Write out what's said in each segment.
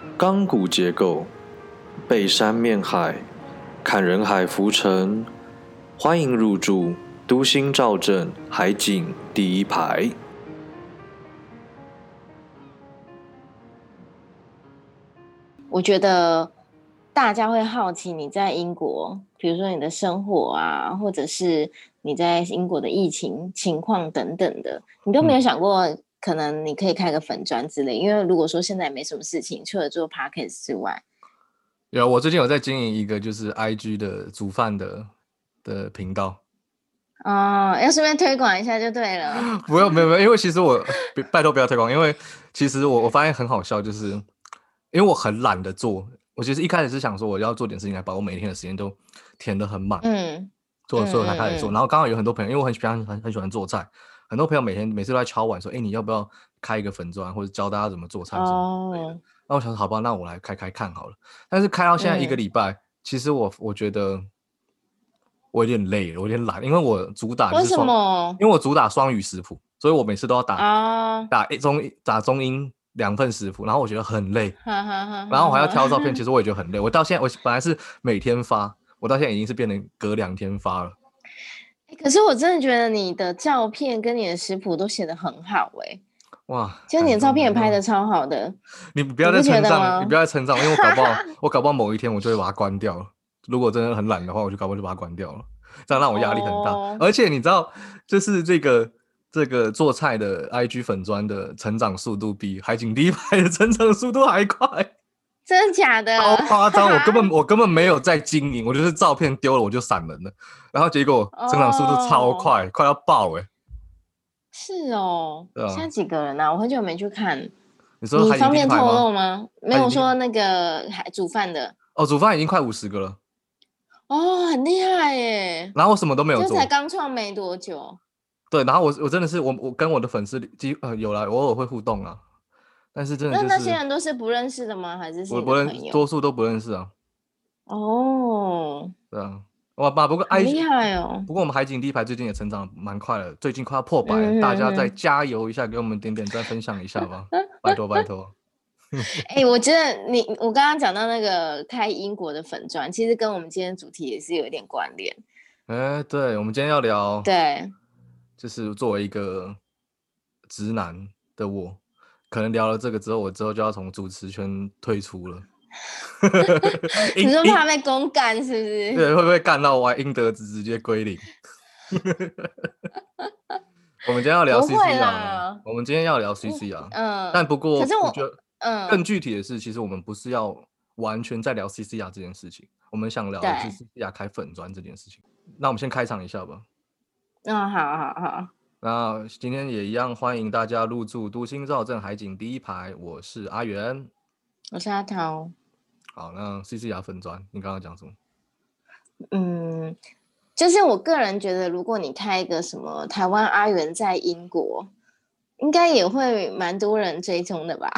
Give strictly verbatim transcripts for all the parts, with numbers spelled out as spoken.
钢骨结构，背山面海，看人海浮沉。欢迎入住都心兆镇海景第一排。 我觉得大家会好奇你在英国，比如说你的生活啊，或者是你在英国的疫情情况等等的，你都没有想过可能你可以开个粉专之类，因为如果说现在没什么事情，除了做 podcast 之外。 有，我最近有在经营一个就是 I G 的煮饭的的频道。 哦，要顺便推广一下就对了。 不要，没有没有，因为其实我拜托不要推广，因为其实我我发现很好笑，就是因为我很懒得做。我其实一开始是想说我要做点事情来把我每天的时间都填得很满，嗯，做所以我才开始做。嗯嗯嗯然后刚好有很多朋友，因为我很喜欢很很喜欢做菜，很多朋友每天每次都在敲碗说，哎，你要不要开一个粉专或者教大家怎么做菜什么之类的。哦，那我想说好吧，那我来开开看好了。但是开到现在一个礼拜，嗯、其实我我觉得我有点累了，我有点懒，因为我主打就是双，为什么？因为我主打双语食谱，所以我每次都要打、哦、打中打中英两份食谱，然后我觉得很累，然后我还要挑照片，其实我也觉得很累。我到现在我本来是每天发，我到现在已经是变成隔两天发了。 可是我真的觉得你的照片跟你的食谱都写得很好哎、欸。哇！其实你的照片也拍得超好的。你不要再称赞， 你不要再称赞，因为我搞不好我搞不好某一天我就会把它关掉了。如果真的很懒的话，我就搞不好就把它关掉了，这样让我压力很大。哦、而且你知道，就是这个这个做菜的 I G 粉专的成长速度比海景第一排的成长速度还快。 真的假的？ 超夸张！我根本我根本没有在经营，我就是照片丢了我就闪人了，然后结果成长速度超快，哦、快到爆哎、欸！ 是哦，啊、现在几个人啊？我很久没去看。 你说你方便透露吗？没有说那个还煮饭的哦，煮饭已经快五十个了。 哦，很厉害耶！ 然后我什么都没有做， 这才刚创没多久。 对，然后我我真的是我我跟我的粉丝几呃有啦，偶尔会互动啊，但是真的就是那那些人都是不认识的吗？还是是你的朋友？ 多数都不认识啊。 哦， 对啊。哇爸，不过 I G 厉害哦！ 不过我们海景第一排最近也成长蛮快了，最近快要破百了，嗯、大家再加油一下，给我们点点赞，分享一下吧，拜托拜托。 哎、欸，我觉得你我刚刚讲到那个开英国的粉专，其实跟我们今天的主题也是有一点关联。 哎、欸，对，我们今天要聊， 对，就是作为一个直男的我，可能聊了这个之后，我之后就要从主持圈退出了。 你说怕被公干是不是？ 对，会不会干到我应得值直接归零？我们今天要聊 C C R， 我们今天要聊 C C R， 嗯，但不过可是我觉得，嗯，更具体的是，其实我们不是要完全在聊 C C R 这件事情，我们想聊的是 C C R 开粉专这件事情。那我们先开场一下吧。 嗯，好好好。 那今天也一样，欢迎大家入住都心兆镇海景第一排，我是阿元， 我是阿桃。 好，那 C C R 粉专，你刚刚讲什么？ 嗯，就是我个人觉得，如果你开一个什么台湾阿元在英国，应该也会蛮多人追踪的吧。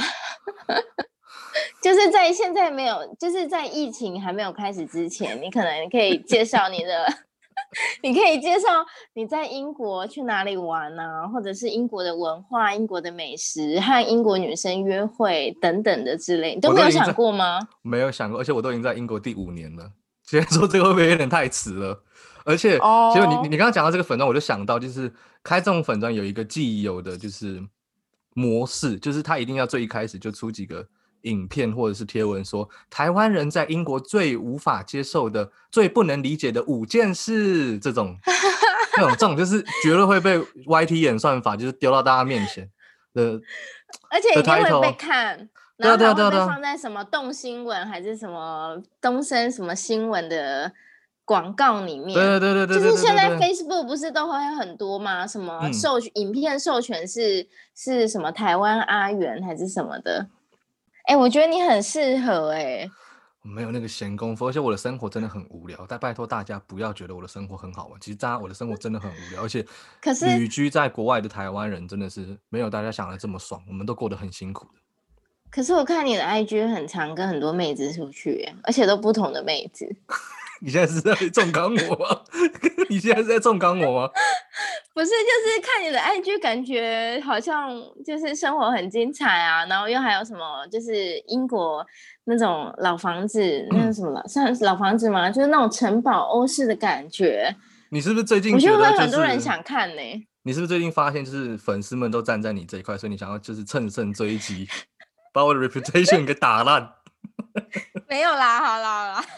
就是在现在没有，就是在疫情还没有开始之前，你可能可以介绍你的，你可以介绍你在英国去哪里玩啊，或者是英国的文化、英国的美食和英国女生约会等等的之类，你都没有想过吗？ 没有想过，而且我都已经在英国第五年了。现在说这个会不会有点太迟了？而且，哦、其实你你刚刚讲到这个粉专，我就想到，就是开这种粉专有一个既已有的就是模式，就是他一定要最一开始就出几个影片或者是贴文说，台湾人在英国最无法接受的、最不能理解的五件事，这种这种这种就是绝对会被 Y T 演算法就是丢到大家面前的， 而且一定会被看。然后还会被放在什么动新闻还是什么东森什么新闻的广告里面？ 对对对对， 就是现在 Facebook 不是都会很多吗？什么授、嗯、影片授权是是什么台湾阿元还是什么的？哎、欸，我觉得你很适合哎、欸。 我没有那个闲工夫，而且我的生活真的很无聊。但拜托大家不要觉得我的生活很好玩，其实大家我的生活真的很无聊，而且旅居在国外的台湾人真的是没有大家想的这么爽，我们都过得很辛苦的。 可是我看你的 I G 很常跟很多妹子出去，而且都不同的妹子。 你现在是在重刚我吗？你现在是在重刚我吗？ 不是，就是看你的 I G， 感觉好像就是生活很精彩啊，然后又还有什么，就是英国那种老房子，嗯、那是什么了？算是老房子吗？就是那种城堡欧式的感觉。 你是不是最近我觉得会觉得、就是、 很多人想看呢、欸？ 你是不是最近发现，就是粉丝们都站在你这一块，所以你想要就是乘胜追击，把我的 reputation 给打烂？ 没有啦，好啦好啦，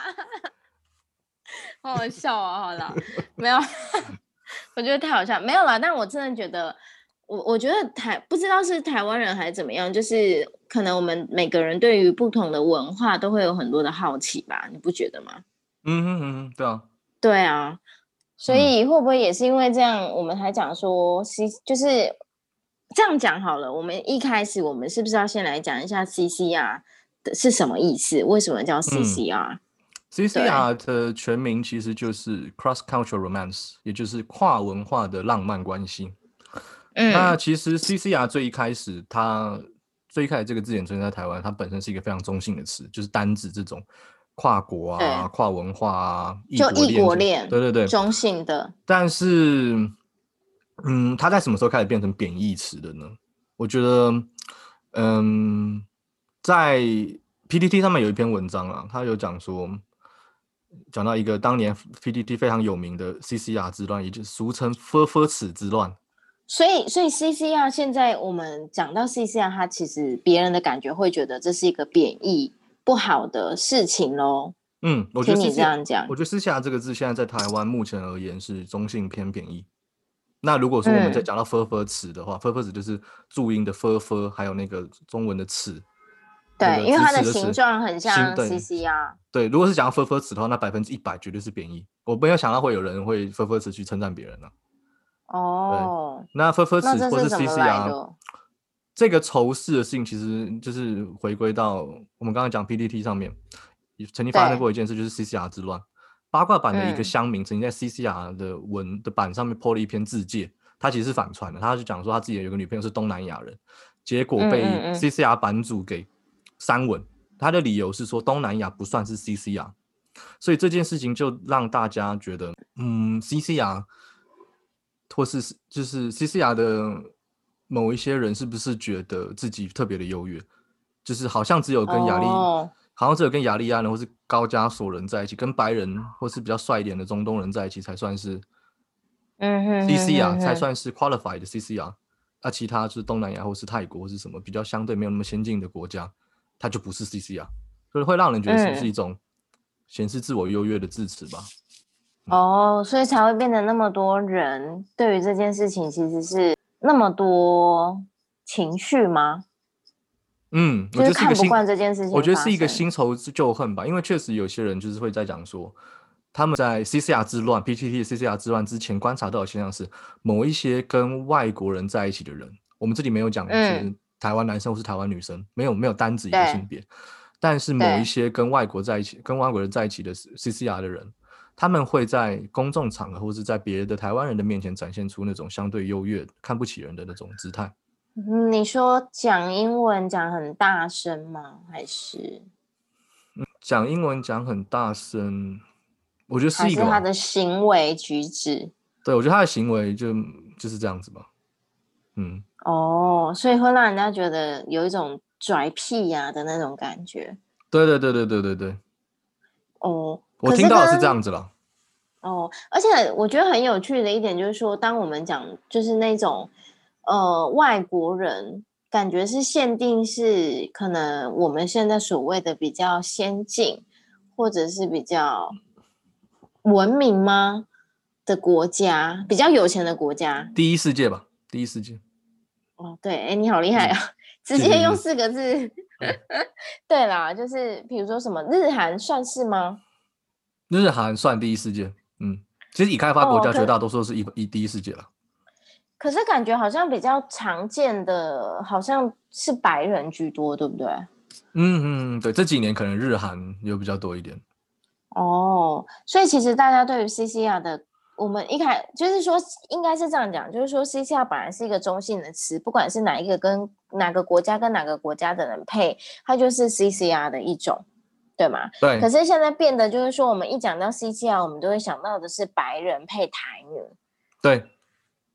好好笑啊！好啦，没有。我觉得太好笑，没有啦。但我真的觉得，我我觉得台不知道是台湾人还是怎么样，就是可能我们每个人对于不同的文化都会有很多的好奇吧，你不觉得吗？ 嗯哼嗯，对啊， 对啊，所以会不会也是因为这样，我们才讲说 C 就是这样讲好了。我们一开始我们是不是要先来讲一下 C C R 的是什么意思？为什么叫 C C R？、嗯 C C R 的全名其实就是 Cross Cultural Romance， 也就是跨文化的浪漫关系。嗯，那其实 C C R 最一开始，它最一开始这个字眼出现在台湾，它本身是一个非常中性的词，就是单指这种跨国啊、跨文化啊、 就异国恋， 对对对， 中性的。 但是，嗯，它在什么时候开始变成贬义词的呢？我觉得，嗯，在 P T T 上面有一篇文章啊，它有讲说。讲到一个当年 P T T 非常有名的 C C R 之乱，也就是俗称 F F 尺之乱。 所以，所以 C C R 现在我们讲到 C C R， 它其实别人的感觉会觉得这是一个贬义、不好的事情咯。 嗯，我觉得听你这样讲， 我觉得 C C R 这个字现在在台湾目前而言是中性偏贬义。那如果说我们在讲到 F F 尺的话、嗯、F F 尺就是注音的 F F， 还有那个中文的尺。 对， 那个、 因为它的形状很像 C C R。 对，如果是讲到 F F 尺的话，那百分之一百绝对是贬义。我没有想到会有人会 F F 尺去称赞别人呢、 啊。哦， 那 F F 尺或是 C C R， 这个仇视的事情其实就是回归到我们刚刚讲 P T T 上面曾经发生过一件事，就是 C C R 之乱。八卦版的一个乡民曾经在 C C R 的文的版上面 po 了一篇自介，他其实是反串的，他就讲说他自己有个女朋友是东南亚人，结果被 C C R 版主给删文，他的理由是说东南亚不算是 C C R， 所以这件事情就让大家觉得，嗯 ，C C R 或是就是 C C R 的某一些人是不是觉得自己特别的优越，就是好像只有跟亚利，哦、好像只有跟亚利安人或是高加索人在一起，跟白人或是比较帅一点的中东人在一起才算是，嗯 ，C C R 才算是 qualified 的 C C R， 啊，其他就是东南亚或是泰国或是什么比较相对没有那么先进的国家。它就不是 C C R， 所以会让人觉得是不是一种显示自我优越的字词吧、 嗯？哦，所以才会变得那么多人对于这件事情其实是那麼多情緒嗎？ 嗯， 就是看不慣這件事情。 我覺得是一個新仇舊恨吧，因為確實有些人就是會在講說，他們在 C C R 之亂 P T T 的 C C R 之亂之前觀察到的現象是，某一些跟外國人在一起的人，我們這裡沒有講是台灣男生或是台灣女生，沒有沒有單指一個性別，但是某一些跟外國在一起跟外國人在一起的 C C R 的人，他們會在公眾場合或是在別的台灣人的面前展現出那種相對優越看不起人的那種姿態。 你說講英文講很大聲嗎？還是、 嗯、講英文講很大聲，我覺得是一個， 還是他的行為舉止？ 對，我覺得他的行為就就是這樣子吧。嗯， 哦，所以會讓人家覺得有一種拽屁呀、啊、的那種感覺。 對對對對對對對。 哦， 我聽到的是這樣子啦。 哦，而且我覺得很有趣的一點就是說，當我們講就是那種呃外國人，感覺是限定是可能我們現在所謂的比較先進，或者是比較文明嗎的國家，比較有錢的國家， 第一世界吧，第一世界。 哦，對，哎，你好厲害啊，嗯、直接用四個字。對啦，就是比如說什麼日韓算是嗎？ 日韓算第一世界，嗯，其實已開發國家絕大多數是一、哦、一第一世界了。 可是感覺好像比較常見的，好像是白人居多，對不對？ 嗯嗯，對，這幾年可能日韓有比較多一點。 哦，所以其實大家對於 C C R 的，我們一開就是說，應該是這樣講，就是說 C C R 本來是一個中性的詞，不管是哪一個跟哪個國家跟哪個國家的人配，它就是 C C R 的一種，對嗎？ 對。 可是現在變得就是說，我們一講到 C C R，我們都會想到的是白人配台女。 對。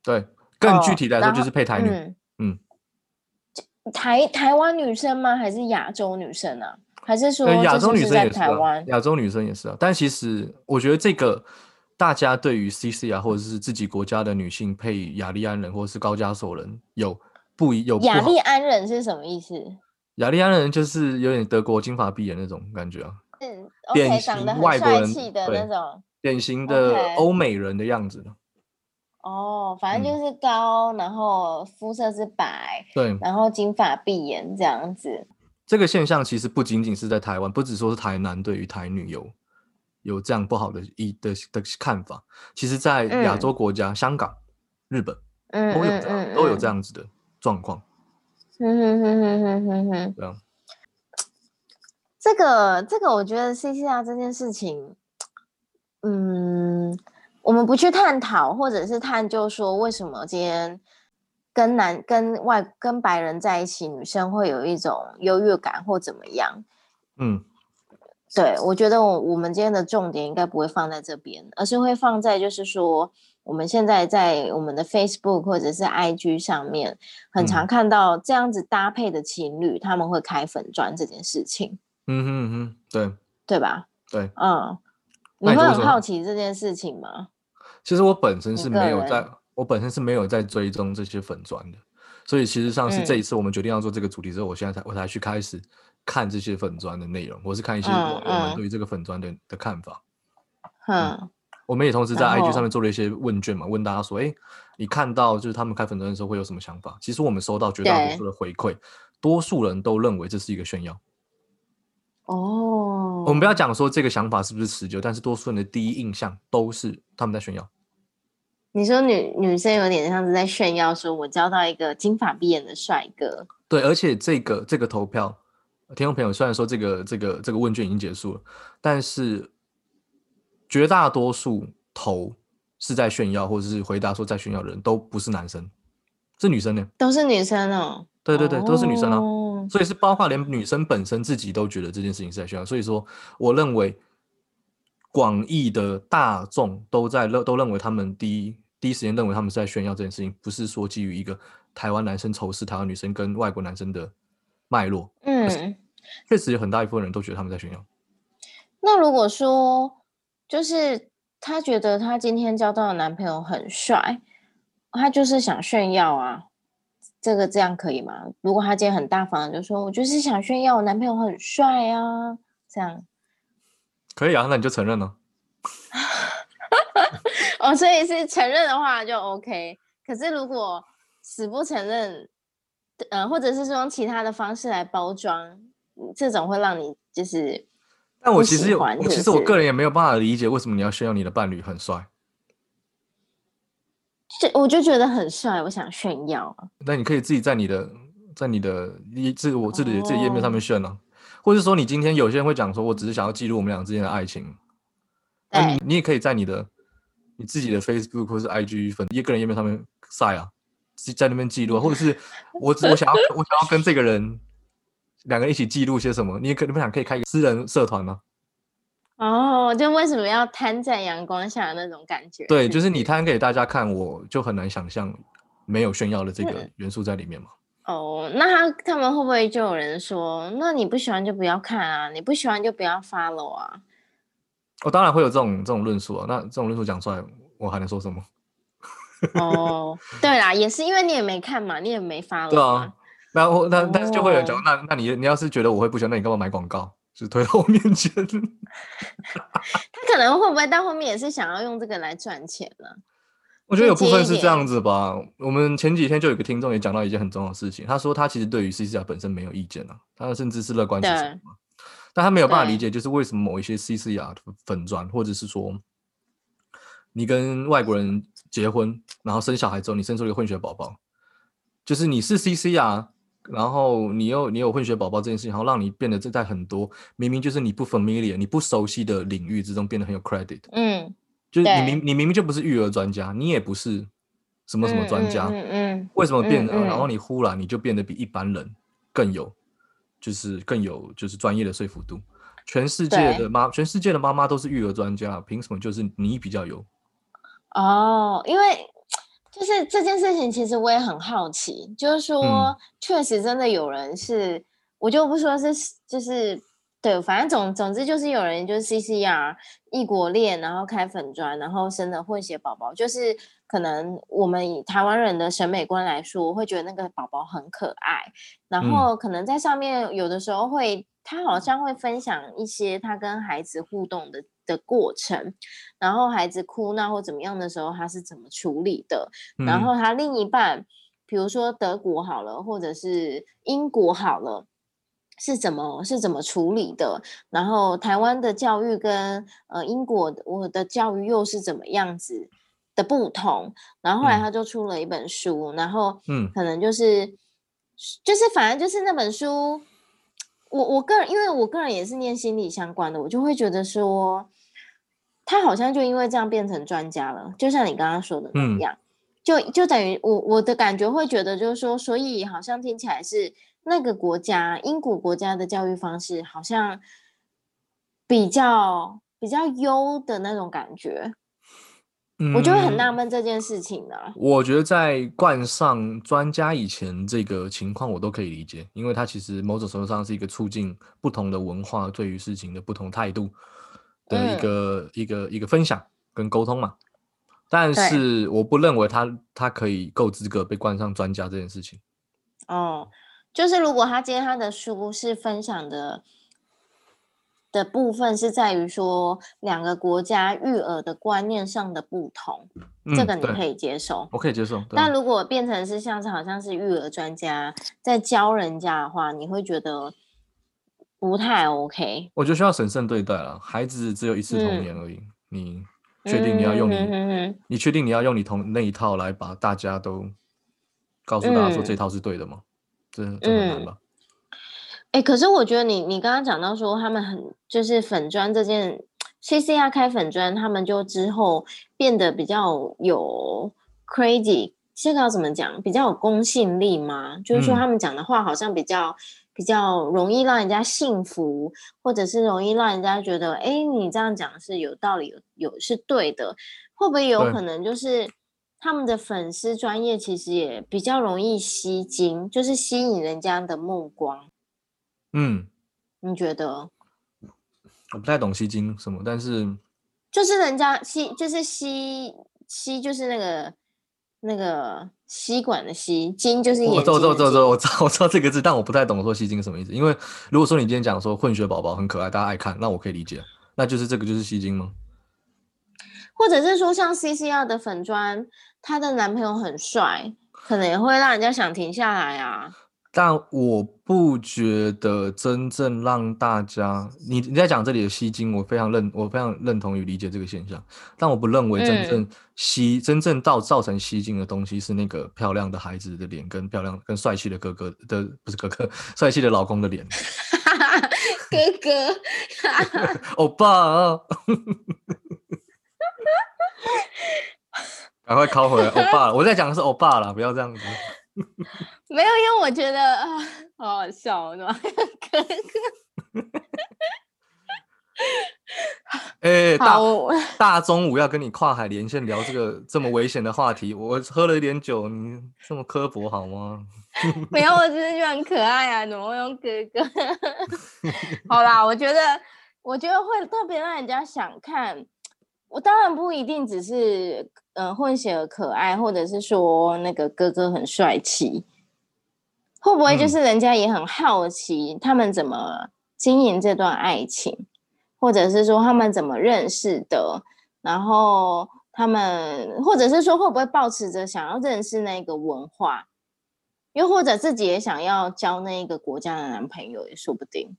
对，更具体来说就是配台女。 嗯嗯， 台台湾女生吗？还是亚洲女生啊？还是说亚洲女生也是啊， 湾亚洲女生也是啊。但其实我觉得这个大家对于 C C R 或者是自己国家的女性配雅利安人或者是高加索人有不有不雅利安人是什么意思？ 雅利安人就是有点德国金发碧眼那种感觉啊， 嗯 ，okay, 典型外国人的那种， 典型的欧美人的样子。 哦，反正就是高，嗯、然后肤色是白， 对， 然后金发碧眼这样子。 这个现象其实不仅仅是在台湾，不只说是台南对于台女有有这样不好的一的的看法，其实在亚洲国家，嗯、香港、日本都有这样、嗯嗯嗯、都有这样子的状况。 嗯哼哼哼哼哼哼， 对啊。 这个这个，我觉得 C C R 这件事情，嗯，我们不去探讨，或者是探究说为什么今天跟男跟外跟白人在一起，女生会有一种优越感或怎么样。 嗯， 对，我觉得我我们今天的重点应该不会放在这边，而是会放在就是说，我们现在在我们的 Facebook 或者是 I G 上面，很常看到这样子搭配的情侣，嗯、他们会开粉专这件事情。 嗯哼嗯哼，对， 对吧？ 对， 嗯，你会很好奇这件事情吗？ 其实我本身是没有在，我本身是没有在追踪这些粉专的，所以其实上是这一次我们决定要做这个主题之后，嗯、我现在才我才去开始看这些粉专的内容，或是看一些网友们对于这个粉专的、嗯、的看法。嗯，嗯我们也同时在 I G 上面做了一些问卷嘛，问大家说，哎，你看到就是他们开粉专的时候会有什么想法？其实我们收到绝大多数的回馈，多数人都认为这是一个炫耀。 哦， 我们不要讲说这个想法是不是持久，但是多数人的第一印象都是他们在炫耀。 你说女女生有点像是在炫耀，说我交到一个金发碧眼的帅哥。 对，而且这个这个投票，听众朋友虽然说这个这个这个问卷已经结束了，但是绝大多数投是在炫耀，或者是回答说在炫耀的人都不是男生，是女生呢， 都是女生哦。 对对对，哦、都是女生啊。所以是包括连女生本身自己都觉得这件事情是在炫耀，所以说我认为广义的大众都在都认为他们第一第一时间认为他们是在炫耀这件事情，不是说基于一个台湾男生仇视台湾女生跟外国男生的脉络。嗯，确实有很大一部分人都觉得他们在炫耀。 那如果说就是他觉得他今天交到的男朋友很帅，他就是想炫耀啊。这个这样可以吗？如果他今天很大方的就说我就是想炫耀我男朋友很帅啊，这样可以啊，那你就承认了。 哦，所以是承认的话就 OK。可是如果死不承认，呃，或者是说用其他的方式来包装，这种会让你就是但我其实有，我其实我个人也没有办法理解为什么你要炫耀你的伴侣很帅。 我就觉得很帅，我想炫耀啊。 那你可以自己在你的在你的自我自己的这页面上面炫啊，或者说你今天有些人会讲说，我只是想要记录我们俩之间的爱情。那你你也可以在你的你自己的 Facebook 或是 I G 粉一个人页面上面晒啊，在那边记录啊，或者是我我想要我想要跟这个人两个人一起记录些什么，你也可能想可以开一个私人社团吗？ 哦，就为什么要摊在阳光下的那种感觉？ 对，就是你摊给大家看，我就很难想象没有炫耀的这个元素在里面嘛。 嗯、哦，那他他们会不会就有人说，那你不喜欢就不要看啊，你不喜欢就不要 follow 啊？ 哦，当然会有这种这种论述啊。那这种论述讲出来，我还能说什么？ 哦，对啦，也是因为你也没看嘛，你也没 follow 对啊，然后那但是就会有人讲， 哦、 那那你你要是觉得我会不喜欢，那你干嘛买广告？就是推到我面前。 他可能会不会到后面也是想要用这个来赚钱呢？ 我觉得有部分是这样子吧。我们前几天就有一个听众也讲到一件很重要的事情，他说他其实对于 C C R 本身没有意见啊，他甚至是乐观其成嘛，但他没有办法理解，就是为什么某一些 C C R 的粉专，或者是说你跟外国人结婚，然后生小孩之后，你生出了一个混血宝宝，就是你是 C C R。然后你有你有混血宝宝这件事情，然后让你变得在很多明明就是你不 familiar、你不熟悉的领域之中变得很有 credit。 嗯， 就是你明你明明就不是育儿专家，你也不是什么什么专家，嗯 嗯, 嗯，为什么变得、嗯嗯？然后你忽然你就变得比一般人更有，就是更有就是专业的说服度。全世界的妈，全世界的妈妈都是育儿专家，凭什么就是你比较有？ 哦，因为。 就是这件事情，其实我也很好奇，就是说， 嗯、 确实真的有人是，我就不说是，就是对，反正总总之就是有人就是 C C R 异国恋，然后开粉专，然后生了混血宝宝，就是可能我们以台湾人的审美观来说，会觉得那个宝宝很可爱，然后可能在上面有的时候会，他好像会分享一些他跟孩子互动的的过程。然后孩子哭闹或怎么样的时候，他是怎么处理的？然后他另一半，比如说德国好了，或者是英国好了，是怎么是怎么处理的？然后台湾的教育跟呃英国我的教育又是怎么样子的不同？然后后来他就出了一本书，然后可能就是就是反正就是那本书，我我个人因为我个人也是念心理相关的，我就会觉得说。他好像就因为这样变成专家了，就像你刚刚说的那样，嗯、就就等于我我的感觉会觉得就是说，所以好像听起来是那个国家英国国家的教育方式好像比较比较优的那种感觉，嗯、我就会很纳闷这件事情呢。 我觉得在冠上专家以前，这个情况我都可以理解，因为它其实某种程度上是一个促进不同的文化对于事情的不同态度的一个、嗯、一个一个分享跟沟通嘛。但是我不认为他他可以够资格被冠上专家这件事情。 哦，就是如果他今天他的书是分享的的部分是在于说两个国家育儿的观念上的不同，嗯、这个你可以接受， 我可以接受。 但如果变成是像是好像是育儿专家在教人家的话，你会觉得不太 OK。 我觉得需要审慎对待了，孩子只有一次童年而已，嗯、你确定你要用你，嗯、哼哼你确定你要用你同那一套来把大家都告诉大家说这套是对的吗？嗯、这这很难吧？ 哎、欸，可是我觉得你你刚刚讲到说他们很就是粉专这件 C C R 开粉专，他们就之后变得比较有 crazy， 这个要怎么讲？比较有公信力吗？就是说他们讲的话好像比较、嗯、比较容易让人家信服，或者是容易让人家觉得，哎、欸，你这样讲是有道理，有有是对的，会不会有可能就是他们的粉丝专业其实也比较容易吸睛，就是吸引人家的目光？嗯，你觉得？ 我不太懂吸金什么，但是就是人家吸，就是吸吸，就是那个那个吸管的吸，金就是眼睛的金。 我知道，我知道，我知道，我知道这个字，但我不太懂说吸金什么意思。因为如果说你今天讲说混血宝宝很可爱，大家爱看，那我可以理解，那就是这个就是吸金吗？ 或者是说像 C C R 的粉专，她的男朋友很帅，可能也会让人家想停下来啊。 但我不觉得真正让大家，你你在讲这里的吸金，我非常认，我非常认同与理解这个现象。但我不认为真正吸、嗯、真正造造成吸金的东西是那个漂亮的孩子的脸跟漂亮跟帅气的哥哥的不是哥哥，帅气的老公的脸。 哥哥， 欧巴、啊，赶快拷回来，欧巴！我在讲的是欧巴啦，不要这样子。 没有，因为我觉得啊，好好笑，是吧？哥哥， 哎、欸，大大中午要跟你跨海连线聊这个这么危险的话题，我喝了一点酒，你这么刻薄好吗？ 没有，我只是觉得很可爱啊，怎么会用哥哥？好啦，我觉得，我觉得会特别让人家想看。我当然不一定只是呃混血儿可爱，或者是说那个哥哥很帅气。会不会就是人家也很好奇他们怎么经营这段爱情，嗯、或者是说他们怎么认识的，然后他们或者是说会不会抱持着想要认识那个文化，又或者自己也想要交那一个国家的男朋友也说不定。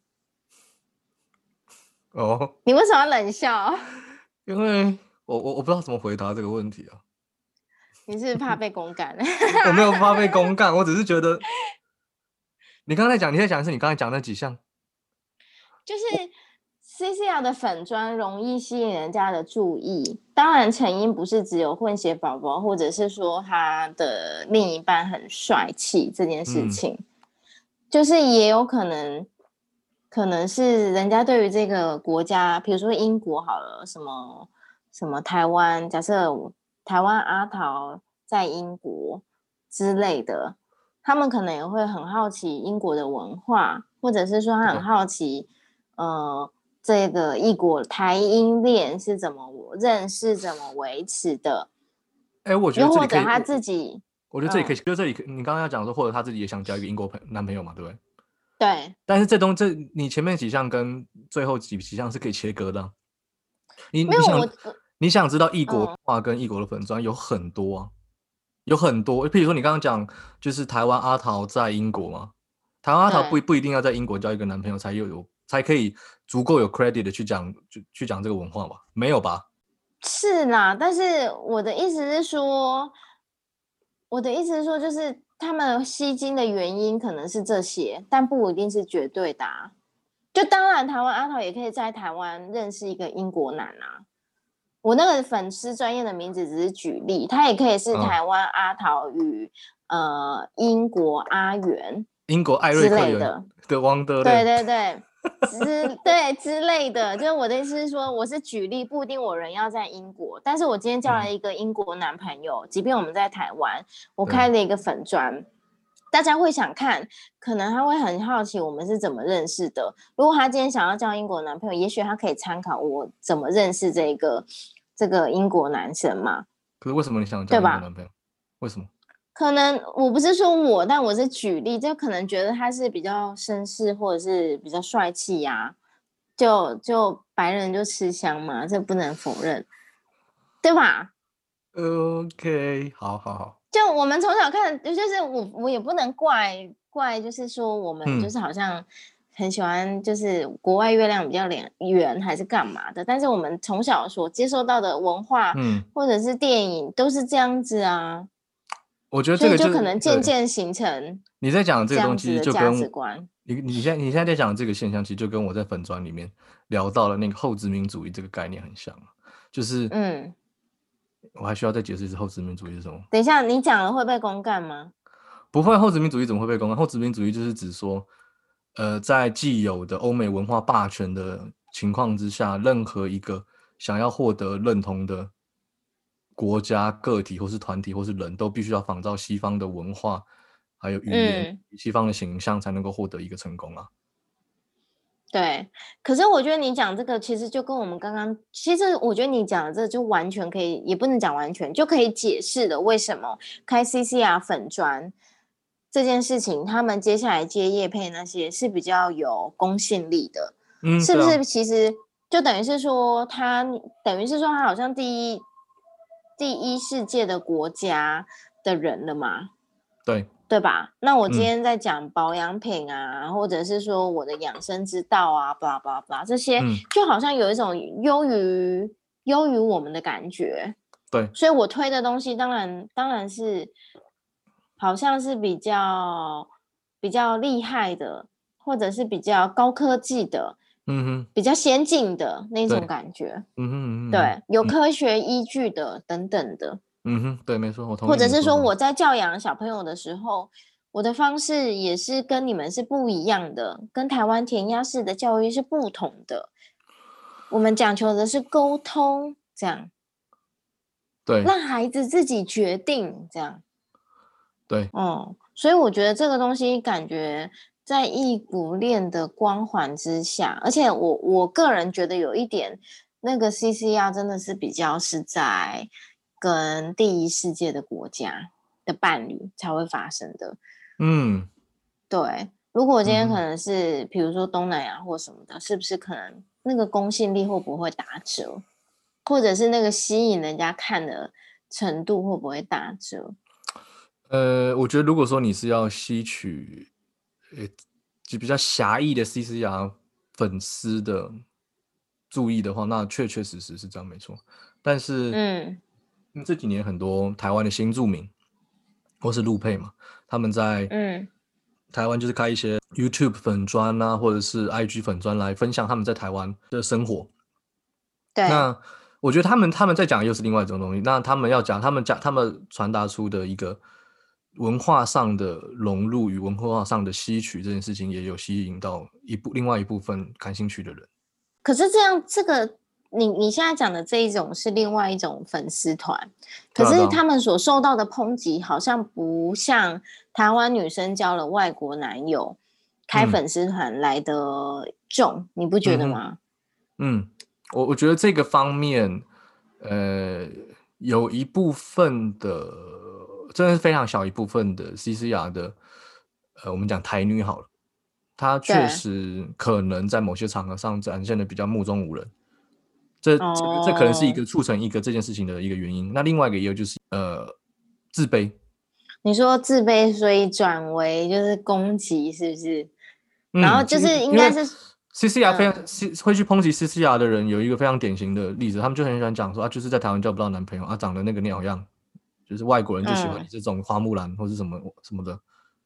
哦， 你为什么要冷笑？ 因为我我我不知道怎么回答这个问题啊。 你是怕被公干？ 我没有怕被公干，我只是觉得。你刚才讲，你在讲的是你刚才讲那几项， 就是 C C R 的粉专容易吸引人家的注意。当然，成因不是只有混血宝宝，或者是说他的另一半很帅气这件事情，嗯、就是也有可能，可能是人家对于这个国家，比如说英国好了，什么什么台湾，假设台湾阿桃在英国之类的，他们可能也会很好奇英国的文化，或者是说他很好奇呃这个异国台英恋是怎么认识怎么维持的。 哎，我觉得又这里可以， 或者他自己， 我觉得这里可以，嗯、就这里你刚刚要讲说，或者他自己也想交一个英国朋男朋友嘛，对不对？ 对。 但是这东这你前面几项跟最后几几项是可以切割的、啊。你没有你想我你想知道异国文化跟异国的粉专有很多啊，有很多。譬如说你刚刚讲就是台湾阿桃在英国嘛，台湾阿桃不不一定要在英国交一个男朋友才有有才可以足够有 credit 的去讲去去讲这个文化吧？没有吧？ 是啦，但是我的意思是说，我的意思是说，就是他们吸金的原因可能是这些，但不一定是绝对的、啊。就当然，台湾阿桃也可以在台湾认识一个英国男啊。我那个粉丝专业的名字只是举例，他也可以是台湾阿桃与、嗯、呃英国阿元、 英国艾瑞克的的汪德对对对。之对之类的，就是我的意思是说，我是举例，不一定我人要在英国，但是我今天交了一个英国男朋友，嗯、即便我们在台湾，我开了一个粉专，大家会想看，可能他会很好奇我们是怎么认识的。如果他今天想要交英国男朋友，也许他可以参考我怎么认识这个这个英国男生嘛。 可是为什么你想交英国男朋友？为什么？ 可能我不是说我，但我是举例，就可能觉得他是比较绅士，或者是比较帅气呀、啊，就就白人就吃香嘛，这不能否认，对吧 ？OK， 好好好。 就我们从小看，就是我我也不能怪怪，就是说我们就是好像很喜欢，就是国外月亮比较圆还是干嘛的，但是我们从小所接受到的文化，嗯，或者是电影都是这样子啊。 我觉得这个就, 就可能渐渐形成你在讲这个东西就跟价值观。 你你现在你现在在讲这个现象，其实就跟我在粉专里面聊到了那个后殖民主义这个概念很像，就是嗯，我还需要再解释一次后殖民主义是什么？ 等一下，你讲了会被公干吗？ 不会，后殖民主义怎么会被公干？后殖民主义就是指说，呃，在既有的欧美文化霸权的情况之下，任何一个想要获得认同的国家、个体或是团体或是人都必须要仿照西方的文化还有语言、嗯、西方的形象才能够获得一个成功啊。 对，可是我觉得你讲这个其实就跟我们刚刚，其实我觉得你讲的这个就完全可以，也不能讲完全，就可以解释了为什么开 C C R 粉专这件事情，他们接下来接业配那些是比较有公信力的，嗯，是不是？其实就等于是说他，等于是说他好像第一第一世界的国家的人了嘛？ 对。 对吧？那我今天在讲保养品啊、嗯，或者是说我的养生之道啊 ，blah blah blah 这些、嗯，就好像有一种优于优于我们的感觉。 对， 所以我推的东西当然当然是好像是比较比较厉害的，或者是比较高科技的，嗯哼，比较先进的那种感觉。嗯哼嗯哼，对，有科学依据的、嗯、等等的。 嗯哼，对，没错，我同意。 或者是说我在教养小朋友的时候，我的方式也是跟你们是不一样的，跟台湾填鸭式的教育是不同的。我们讲求的是沟通，这样， 对， 让孩子自己决定，这样， 对， 哦、嗯，所以我觉得这个东西感觉在异国恋的光环之下，而且我我个人觉得有一点，那个 C C R 真的是比较是在。跟第一世界的国家的伴侣才会发生的，嗯，对。如果今天可能是，比、嗯、如说东南亚或什么的，是不是可能那个公信力会不会打折，或者是那个吸引人家看的程度会不会打折？ 呃，我觉得如果说你是要吸取，呃，就比较狭义的 C C R 粉丝的注意的话，那确确实实是这样，没错。但是，嗯。这几年很多台湾的新住民或是陆配嘛，他们在嗯台湾就是开一些 YouTube 粉专啊，或者是 I G 粉专来分享他们在台湾的生活。 对， 那我觉得他们他们在讲又是另外一种东西。那他们要讲他们讲他们传达出的一个文化上的融入与文化上的吸取这件事情，也有吸引到一部另外一部分感兴趣的人。 可是这样这个。 你你现在讲的这一种是另外一种粉丝团，可是他们所受到的抨击好像不像台湾女生交了外国男友开粉丝团来的重，嗯、你不觉得吗？ 嗯，嗯我我觉得这个方面，呃，有一部分的，真的是非常小一部分的 C C R 的，呃，我们讲台女好了，她确实可能在某些场合上展现的比较目中无人。这这个这可能是一个促成一个这件事情的一个原因。那另外一个也有就是呃自卑。 你说自卑所以转为就是攻击是不是？嗯、然后就是应该是 C C R 非常、嗯、会去抨击 C C R 的人有一个非常典型的例子，他们就很喜欢讲说啊，就是在台湾交不到男朋友啊，长得那个鸟样，就是外国人就喜欢你这种花木兰或是什么、嗯、什么的。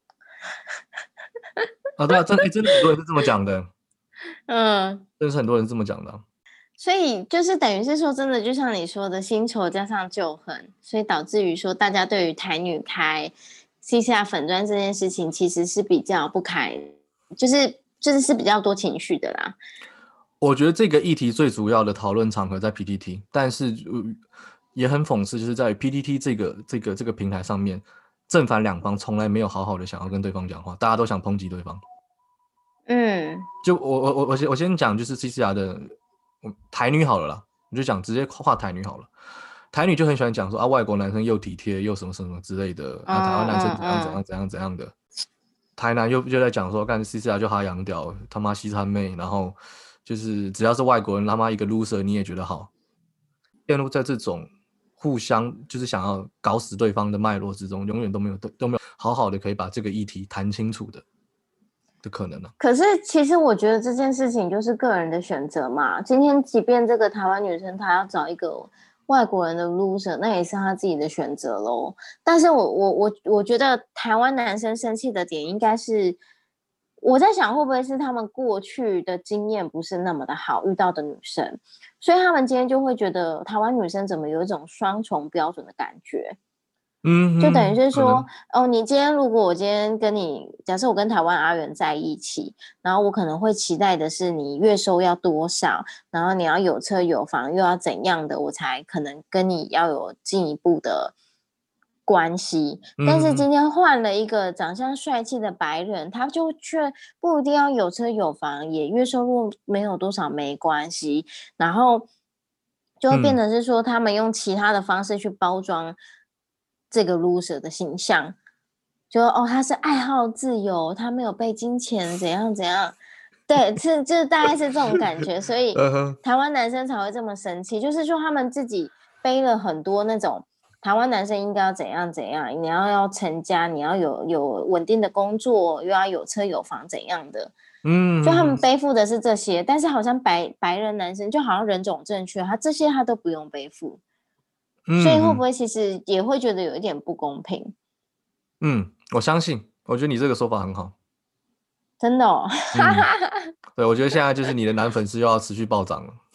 啊，对啊，真、欸、真的很多人是这么讲的。嗯，真的是很多人这么讲的、啊。 所以就是等于是说，真的就像你说的，新仇加上旧恨，所以导致于说，大家对于台女开 C C R 粉专这件事情，其实是比较不开，就是就是是比较多情绪的啦。 我觉得这个议题最主要的讨论场合在 P T T， 但是也很讽刺，就是在 P T T 这个这个这个平台上面，正反两方从来没有好好的想要跟对方讲话，大家都想抨击对方。嗯，就我我我我先我先讲就是 C C R 的台女好了啦，我就讲直接画台女好了。台女就很喜欢讲说啊，外国男生又体贴又什么什么之类的，啊，台湾男生怎样怎样怎样怎样的。台南又就在讲说，干 C C R 就哈洋屌，他妈西餐妹，然后就是只要是外国人，他妈一个 loser 你也觉得好。陷入在这种互相就是想要搞死对方的脉络之中，永远都没有都没有好好的可以把这个议题谈清楚的。的可能、啊、 可是其实我觉得这件事情就是个人的选择嘛。今天即便这个台湾女生她要找一个外国人的 loser， 那也是她自己的选择咯。但是我我我我觉得台湾男生生气的点应该是，我在想会不会是他们过去的经验不是那么的好遇到的女生，所以他们今天就会觉得台湾女生怎么有一种双重标准的感觉。嗯，就等于是说，哦，你今天如果我今天跟你，假设我跟台湾阿元在一起，然后我可能会期待的是你月收要多少，然后你要有车有房，又要怎样的，我才可能跟你要有进一步的关系。嗯、但是今天换了一个长相帅气的白人，他就却不一定要有车有房，也月收入没有多少没关系，然后就会变成是说，他们用其他的方式去包装这个 loser 的形象，就哦，他是爱好自由，他没有被金钱怎样怎样，对，是就是大概是这种感觉，所以台湾男生才会这么生气，就是说他们自己背了很多那种台湾男生应该要怎样怎样，你要要成家，你要有有稳定的工作，又要有车有房怎样的，嗯，就他们背负的是这些，但是好像白白人男生就好像人种正确，他这些他都不用背负。所以会不会其实也会觉得有一点不公平？ 嗯，我相信，我觉得你这个说法很好， 真的哦。 嗯、对，我觉得现在就是你的男粉丝又要持续暴涨了。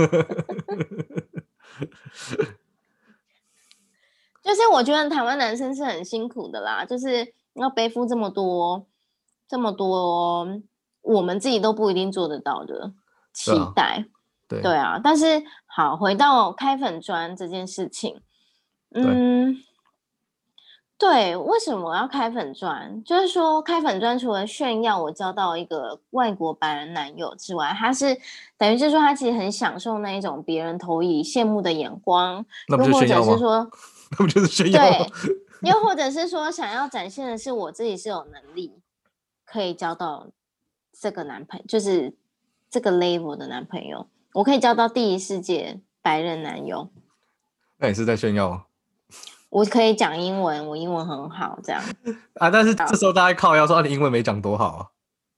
就是我觉得台湾男生是很辛苦的啦，就是要背负这么多、这么多我们自己都不一定做得到的期待。 对， 对啊，但是好，回到开粉专这件事情，嗯，对，为什么要开粉专？就是说开粉专除了炫耀我交到一个外国白人男友之外，他是等于是说他其实很享受那一种别人投以羡慕的眼光， 那不就是炫耀吗？ 又或者是说， 那不就是炫耀吗？ 对，又或者是说想要展现的是我自己是有能力可以交到这个男朋友，就是这个 level 的男朋友。我可以交到第一世界白人男友， 那也是在炫耀啊。 我可以讲英文，我英文很好，这样啊。但是这时候大家靠腰说、啊、你英文没讲多好啊。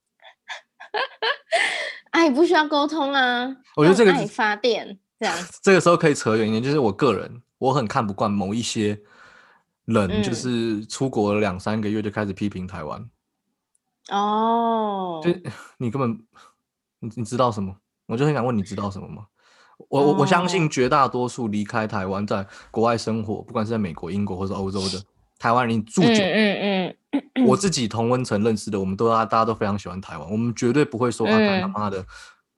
爱不需要沟通啊， 我觉得这个爱发电这样。 这个时候可以扯远一点，就是我个人我很看不惯某一些人，就是出国了两三个月就开始批评台湾。哦，就你根本你你知道什么？我就很想问你知道什么吗？我我我相信绝大多数离开台湾在国外生活，不管是在美国、英国或者欧洲的台湾人住久，嗯嗯嗯，我自己同温层认识的，我们都大家都非常喜欢台湾，我们绝对不会说、嗯、啊，他妈的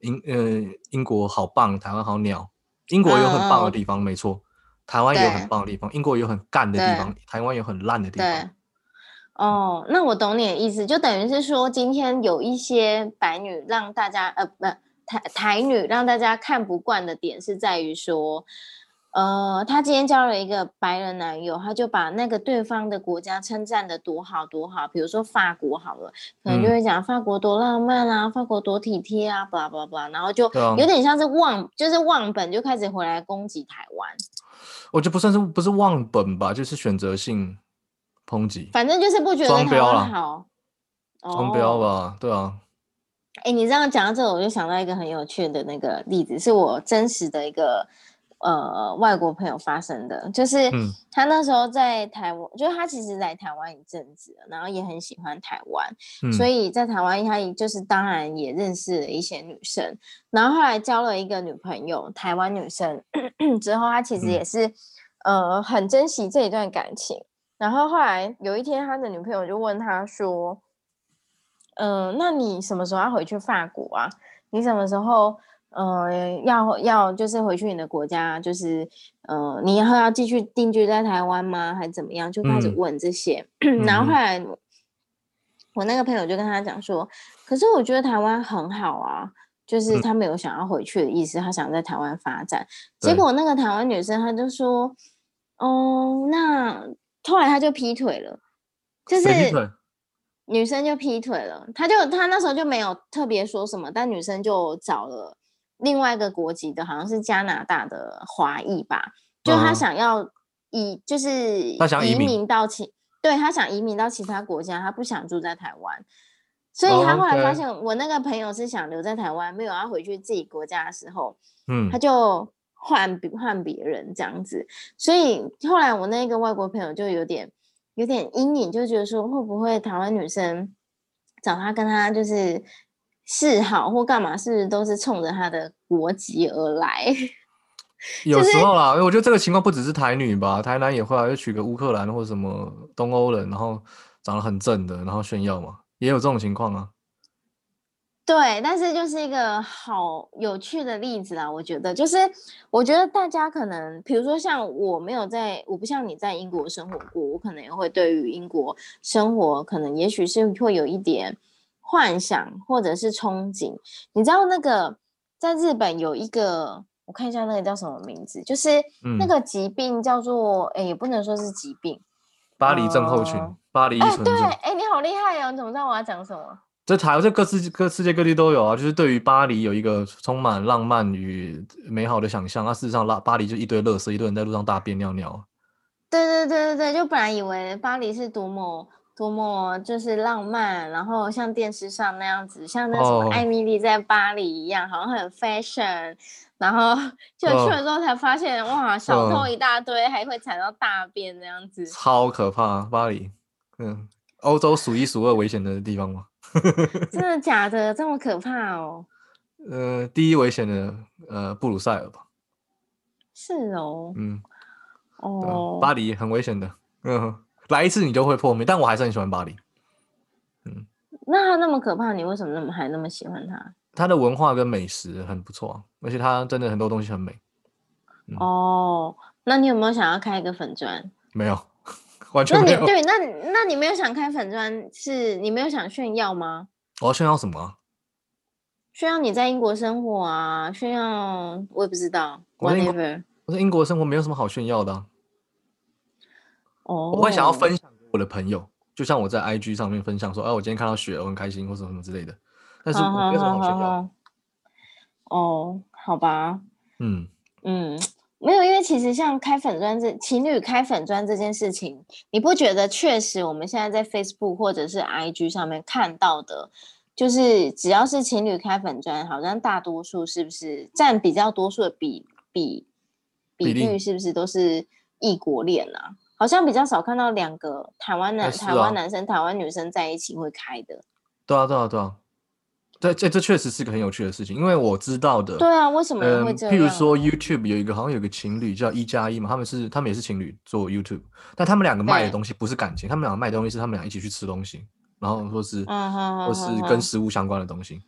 英呃英国好棒，台湾好鸟。英国有很棒的地方，嗯嗯没错。台湾也有很棒的地方，英国有很干的地方，台湾有很烂的地方。 对，哦，那我懂你的意思，就等于是说，今天有一些白女让大家呃不台台女让大家看不惯的点是在于说，呃，她今天交了一个白人男友，她就把那个对方的国家称赞的多好多好，比如说法国好了，可能就会讲法国多浪漫啊，法国多体贴啊，巴拉巴拉巴拉，然后就有点像是忘，就是忘本，就开始回来攻击台湾。 我觉得不算是不是忘本吧，就是选择性抨击， 反正就是不觉得台湾好， 双标吧，对啊。 哎，你这样讲到这个，我就想到一个很有趣的那个例子，是我真实的一个呃外国朋友发生的，就是他那时候在台湾，嗯、就是他其实来台湾一阵子，然后也很喜欢台湾，嗯、所以在台湾他就是当然也认识了一些女生，然后后来交了一个女朋友，台湾女生之后，他其实也是、嗯、呃很珍惜这一段感情。然后后来有一天，他的女朋友就问他说：“嗯、呃，那你什么时候要回去法国啊？你什么时候呃要要就是回去你的国家？就是呃，你以后要继续定居在台湾吗？还是怎么样？”就开始问这些。嗯、然后后来我那个朋友就跟他讲说：“可是我觉得台湾很好啊。”就是他没有想要回去的意思，他想在台湾发展。结果那个台湾女生她就说：“哦，那后来他就劈腿了，就是女生就劈腿了。他就他那时候就没有特别说什么，但女生就找了另外一个国籍的，好像是加拿大的华裔吧，就他想要移，就是移民到其，对他想移民到其他国家，他不想住在台湾。”所以他后来发现，我那个朋友是想留在台湾，没有要回去自己国家的时候，嗯，他就换换别人这样子。所以后来我那个外国朋友就有点有点阴影，就觉得说会不会台湾女生找他跟他就是示好或干嘛，是不是都是冲着他的国籍而来？ 有时候啦，我觉得这个情况不只是台女吧，台男也会啊，就娶个乌克兰或者什么东欧人，然后长得很正的，然后炫耀嘛。也有这种情况啊， 对，但是就是一个好有趣的例子啦。我觉得，就是我觉得大家可能，比如说像我没有在，我不像你在英国生活过，我可能也会对于英国生活，可能也许是会有一点幻想或者是憧憬。你知道那个在日本有一个，我看一下那个叫什么名字，就是那个疾病叫做，哎、嗯，也不能说是疾病， 巴黎症候群，呃、巴黎依存症。 对，哎，你好厉害哦！你怎么知道我要讲什么？ 在台湾，在各世各世界各地都有啊。就是对于巴黎有一个充满浪漫与美好的想象，啊，事实上，巴黎就一堆垃圾，一堆人在路上大便尿尿。 对对对对对，就本来以为巴黎是多么多么就是浪漫，然后像电视上那样子，像那什么艾米丽在巴黎一样，哦、好像很 fashion。然后就去了之后才发现，哦、哇，小偷一大堆，哦、还会踩到大便这样子， 超可怕！巴黎，嗯，欧洲数一数二危险的地方吗？ 真的假的？这么可怕哦？ 呃，第一危险的呃布鲁塞尔吧。 是哦。 嗯。 哦。 巴黎很危险的。嗯，来一次你就会破灭，但我还是很喜欢巴黎。 嗯。那他那么可怕，你为什么那么还那么喜欢他？ 他的文化跟美食很不错啊，而且他真的很多东西很美。 嗯、哦，那你有没有想要开一个粉专？ 没有。完全没有。 那你对，那那你没有想开粉专，是你没有想炫耀吗？ 我要炫耀什么、啊？ 炫耀你在英国生活啊，炫耀我也不知道。 我在英国，我在英国生活没有什么好炫耀的、啊。 哦， 我会想要分享给我的朋友，就像我在 I G 上面分享说，哎、啊，我今天看到雪，我很开心，或者什么之类的。但是我没有什么好炫耀的。 哦，好吧。 嗯嗯。没有，因为其实像开粉专这情侣开粉专这件事情，你不觉得确实我们现在在 Facebook 或者是 I G 上面看到的，就是只要是情侣开粉专，好像大多数是不是占比较多数的比比比率是不是都是异国恋啊？好像比较少看到两个台湾男、啊、台湾男生、台湾女生在一起会开的。 对啊，对啊，对啊。对，这这确实是个很有趣的事情，因为我知道的。 对啊，为什么会这样、啊呃？ 譬如说 YouTube 有一个好像有一个情侣叫一加一嘛，他们是他们也是情侣做 YouTube， 但他们两个卖的东西不是感情，他们两个卖的东西是他们俩一起去吃东西，然后或是、 嗯、 或是跟食物相关的东西。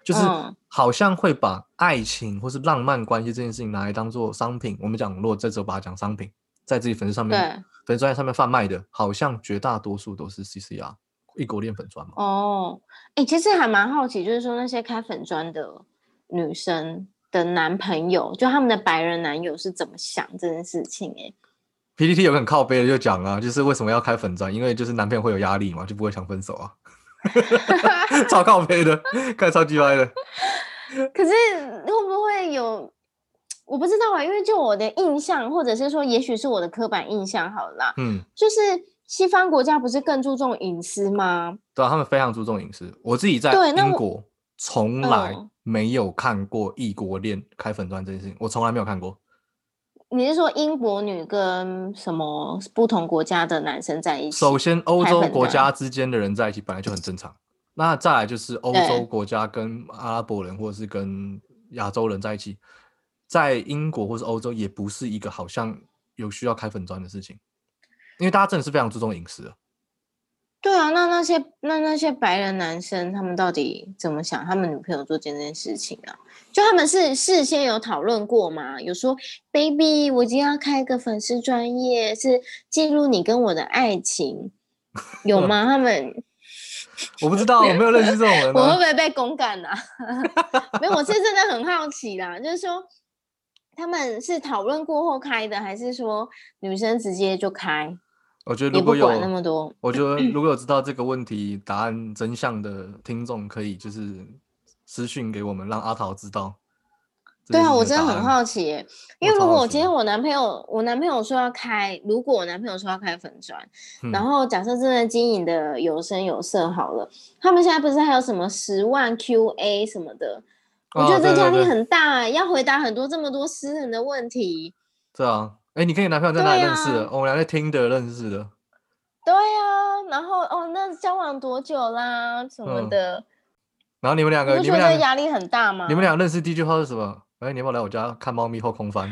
就是好像会把爱情或是浪漫关系这件事情拿来当做商品。我们讲，如果这时候把它讲商品，在自己粉丝上面、粉丝专页上面贩卖的，好像绝大多数都是 C C R 异国恋粉专嘛。 哦，哎、欸，其实还蛮好奇，就是说那些开粉专的女生的男朋友，就他们的白人男友是怎么想这件事情、欸？哎 ，P T T 有个很靠背的就讲啊，就是为什么要开粉专，因为就是男朋友会有压力嘛，就不会想分手啊。超靠背的，看超鸡掰的。 可是会不会有？我不知道啊，因为就我的印象，或者是说，也许是我的刻板印象好了啦。嗯，就是西方国家不是更注重隐私吗？ 对啊，他们非常注重隐私。我自己在英国从来没有看过异国恋开粉专这件事情，我从来没有看过。 你是说英国女跟什么不同国家的男生在一起？ 首先，欧洲国家之间的人在一起本来就很正常。那再来就是欧洲国家跟阿拉伯人或者是跟亚洲人在一起，在英国或是欧洲也不是一个好像有需要开粉专的事情，因为大家真的是非常注重隐私的。 对啊，那那些那那些白人男生他们到底怎么想？他们女朋友做这件事情啊？就他们是事先有讨论过吗？有说 ，baby， 我今天要开个粉丝专页，是记录你跟我的爱情，有吗？他们我不知道，我没有认识这种人、啊。 我会不会被公干啊？没有，我是真的很好奇啦，就是说他们是讨论过后开的，还是说女生直接就开？ 我觉得如果有也不管那么多， 我觉得如果有知道这个问题答案真相的听众，可以就是私讯给我们，让阿桃知道。 对啊，我真的很好奇耶，因为如果我今天我男朋友，我男朋友说要开，如果我男朋友说要开粉专、嗯，然后假设真的经营的有声有色好了，他们现在不是还有什么十万 Q A 什么的，我觉得这压力很大、欸哦，要回答很多这么多私人的问题。 对啊。哎、欸，你跟你男朋友在哪里认识的？啊、我们俩在Tinder认识的。 对啊，然后哦，那交往多久啦？什么的。嗯、 然后你们两个， 你不觉得压力很大吗？ 你们俩认识第一句话是什么？哎、欸，你要不要来我家看猫咪后空翻？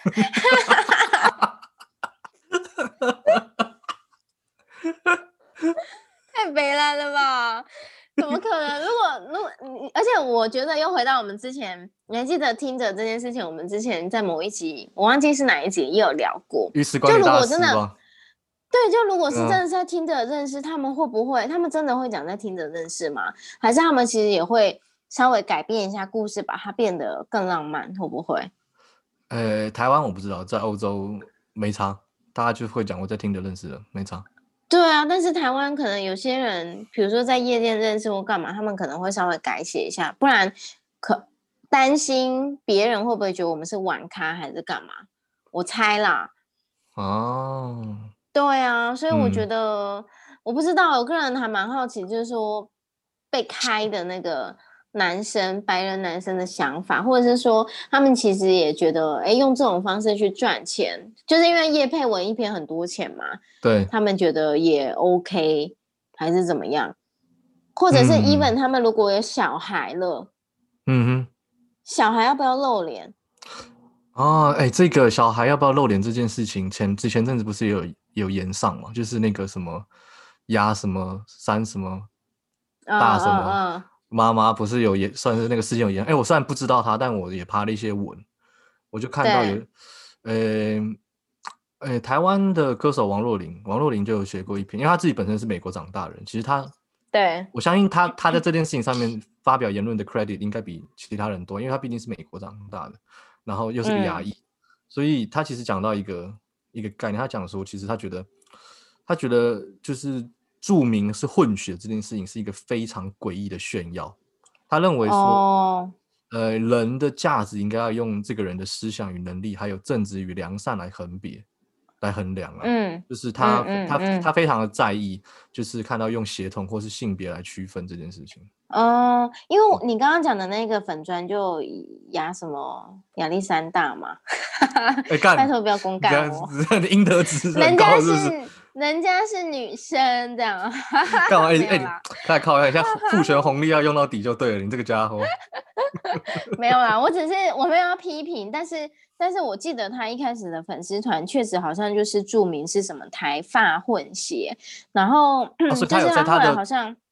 太悲哀了吧？怎么可能？如果如果，而且我觉得又回到我们之前，你还记得听着这件事情？我们之前在某一集，我忘记是哪一集，也有聊过。 鱼池管理大师吧。 对，就如果是真的是在听着认识、嗯，他们会不会？他们真的会讲在听着认识吗？还是他们其实也会稍微改变一下故事，把它变得更浪漫？会不会？ 呃，台湾我不知道，在欧洲没差，大家就会讲我在听着认识的，没差。 对啊，但是台湾可能有些人，比如说在夜店认识或干嘛，他们可能会稍微改写一下，不然可担心别人会不会觉得我们是玩咖还是干嘛？我猜啦。 哦。 对啊，所以我觉得、嗯、我不知道，我个人还蛮好奇，就是说被开的那个男生，白人男生的想法，或者是说他们其实也觉得，哎，用这种方式去赚钱，就是因为业配文一篇很多钱嘛， 对， 他们觉得也 OK， 还是怎么样？或者是 even 他们如果有小孩了， 嗯哼， 小孩要不要露脸？ 哦，哎，这个小孩要不要露脸这件事情，前之前阵子不是有有延上嘛？就是那个什么压什么三什么大什么妈妈，不是有也算是那个事件有延？哎，我虽然不知道他，但我也爬了一些文，我就看到有，呃，呃，台湾的歌手王若琳，王若琳就有写过一篇，因为他自己本身是美国长大的人，其实他， 对， 我相信他他在这件事情上面发表言论的 credit 应该比其他人多，因为他毕竟是美国长大的。然后又是个牙医、嗯，所以他其实讲到一个一个概念，他讲说，其实他觉得，他觉得就是注明是混血这件事情是一个非常诡异的炫耀。他认为说，哦、呃，人的价值应该要用这个人的思想与能力，还有正直与良善来衡别，来衡量啊。嗯，就是他、嗯、他、嗯、他非常的在意，就是看到用血统或是性别来区分这件事情。 哦、呃，因为你刚刚讲的那个粉专就亚什么亚历山大嘛， 欸、 拜托不要公干我， 应得之人家是人家是女生这样， 干嘛？哎、欸、哎，快、欸、靠一下，父权红利要用到底就对了，你这个家伙。 没有啦，我只是我没有要批评，但是但是我记得他一开始的粉丝团确实好像就是注明是什么台法混血，然后、 哦、所以他有在他的好像。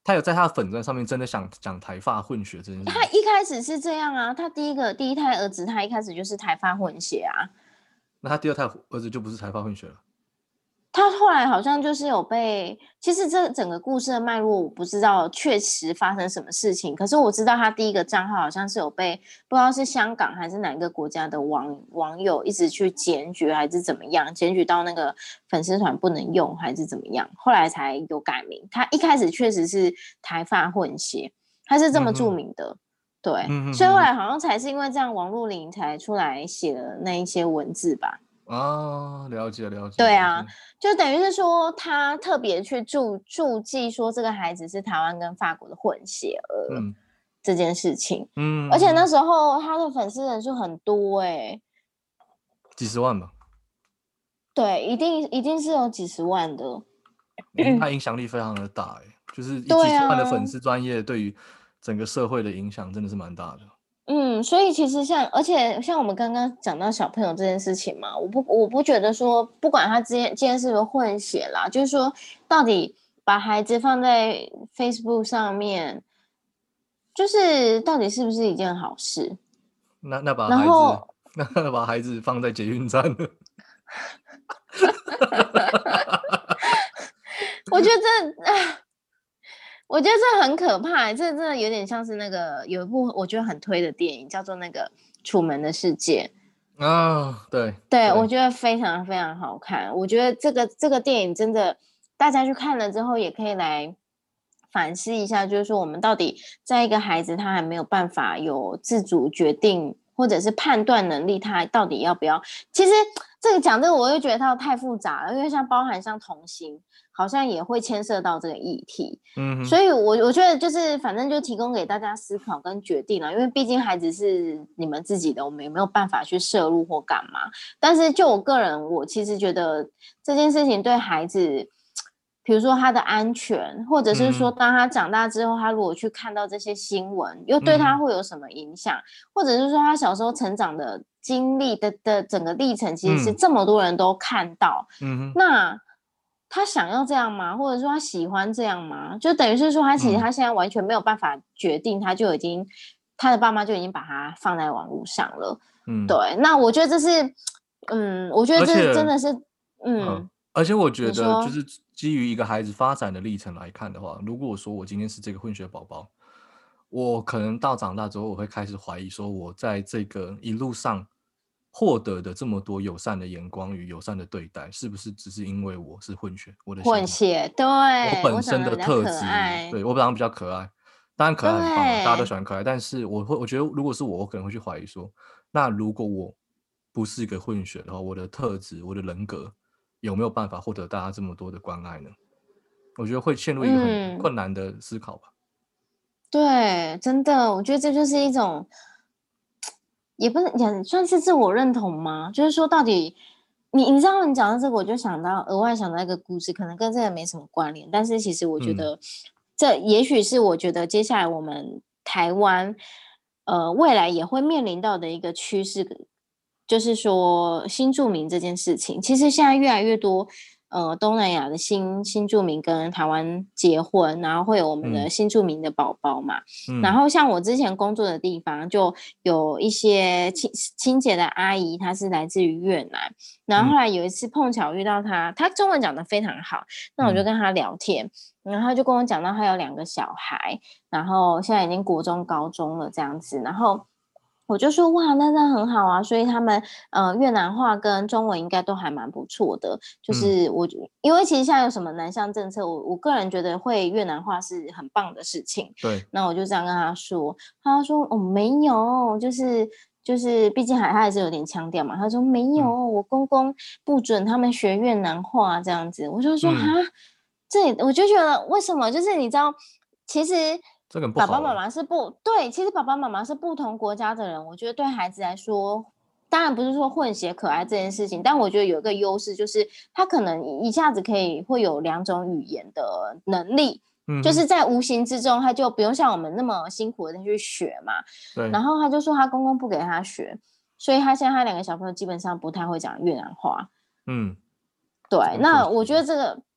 他有在他的粉专上面真的想讲台法混血这件事。 他一开始是这样啊，他第一个第一胎儿子，他一开始就是台法混血啊。 那他第二胎儿子就不是台法混血了？ 他后来好像就是有被，其实这整个故事的脉络我不知道确实发生什么事情，可是我知道他第一个账号好像是有被不知道是香港还是哪个国家的网网友一直去检举还是怎么样，检举到那个粉丝团不能用还是怎么样，后来才有改名。他一开始确实是台法混血，他是这么著名的，嗯、对、嗯，所以后来好像才是因为这样，王若琳才出来写了那一些文字吧。 啊，了解了解。 对啊，就等于是说他特别去注注记说这个孩子是台湾跟法国的混血儿、嗯、这件事情，嗯，而且那时候他的粉丝人数很多哎、欸， 几十万吧？ 对，一定一定是有几十万的， 他影响力非常的大哎、欸，就是几十万的粉丝专业对于整个社会的影响真的是蛮大的。 嗯，所以其实像，而且像我们刚刚讲到小朋友这件事情嘛，我不我不觉得说，不管他今天今天是不是混血啦，就是说，到底把孩子放在 Facebook 上面，就是到底是不是一件好事？ 那那把孩子，那把孩子放在捷运站了。 我觉得这。我觉得这很可怕、欸，这真的有点像是那个有一部我觉得很推的电影，叫做那个《楚门的世界》 啊，对对，我觉得非常非常好看。我觉得这个这个电影真的，大家去看了之后，也可以来反思一下，就是说我们到底在一个孩子他还没有办法有自主决定或者是判断能力，他到底要不要？其实这个讲这个，我又觉得它太复杂了，因为像包含像同性。好像也会牵涉到这个议题，嗯，所以我我觉得就是反正就提供给大家思考跟决定了，因为毕竟孩子是你们自己的，我们也没有办法去摄入或干嘛。但是就我个人，我其实觉得这件事情对孩子，比如说他的安全，或者是说当他长大之后，他如果去看到这些新闻，又对他会有什么影响，或者是说他小时候成长的经历的的整个历程，其实是这么多人都看到，嗯，那。他想要这样吗？或者说他喜欢这样吗？就等于是说他其实他现在完全没有办法决定，他就已经他的爸妈就已经把他放在网络上了。嗯，对。那我觉得这是，嗯，我觉得这真的是，嗯, 嗯。 而且我觉得就是基于一个孩子发展的历程来看的话，如果说我今天是这个混血宝宝，我可能到长大之后，我会开始怀疑说，我在这个一路上。获得的这么多友善的眼光与友善的对待，是不是只是因为我是混血？我的混血，对， 我本身的特质，对我长得比较可爱，当然可爱很棒，大家都喜欢可爱。但是我会，我觉得如果是我，我可能会去怀疑说，那如果我不是一个混血的话，我的特质、我的人格有没有办法获得大家这么多的关爱呢？我觉得会陷入一个很困难的思考吧。 嗯、对，真的，我觉得这就是一种。也不是也算是自我认同吗？就是说，到底你你知道，你讲到这个，我就想到额外想到一个故事，可能跟这个没什么关联，但是其实我觉得，嗯、这也许是我觉得接下来我们台湾呃未来也会面临到的一个趋势，就是说新住民这件事情，其实现在越来越多。呃，东南亚的新新住民跟台湾结婚，然后会有我们的新住民的宝宝嘛。嗯、然后像我之前工作的地方，就有一些清清洁的阿姨，她是来自于越南。然后后来有一次碰巧遇到她，她中文讲得非常好，那我就跟她聊天，嗯、然后她就跟我讲到她有两个小孩，然后现在已经国中、高中了这样子，然后。我就说哇，那那很好啊，所以他们呃越南话跟中文应该都还蛮不错的。就是我、嗯、因为其实现在有什么南向政策，我我个人觉得会越南话是很棒的事情。 对， 那我就这样跟他说，他说哦没有，就是就是毕竟还他还是有点腔调嘛。他说没有，嗯、我公公不准他们学越南话这样子。我就说哈、嗯，这我就觉得为什么？就是你知道，其实。 这个爸爸妈妈是不对，其实爸爸妈妈是不同国家的人，我觉得对孩子来说，当然不是说混血可爱这件事情，但我觉得有一个优势，就是他可能一下子可以会有两种语言的能力，嗯、就是在无形之中，他就不用像我们那么辛苦的去学嘛。 对。 然后他就说他公公不给他学，所以他现在他两个小朋友基本上不太会讲越南话。 嗯， 对，那我觉得这个。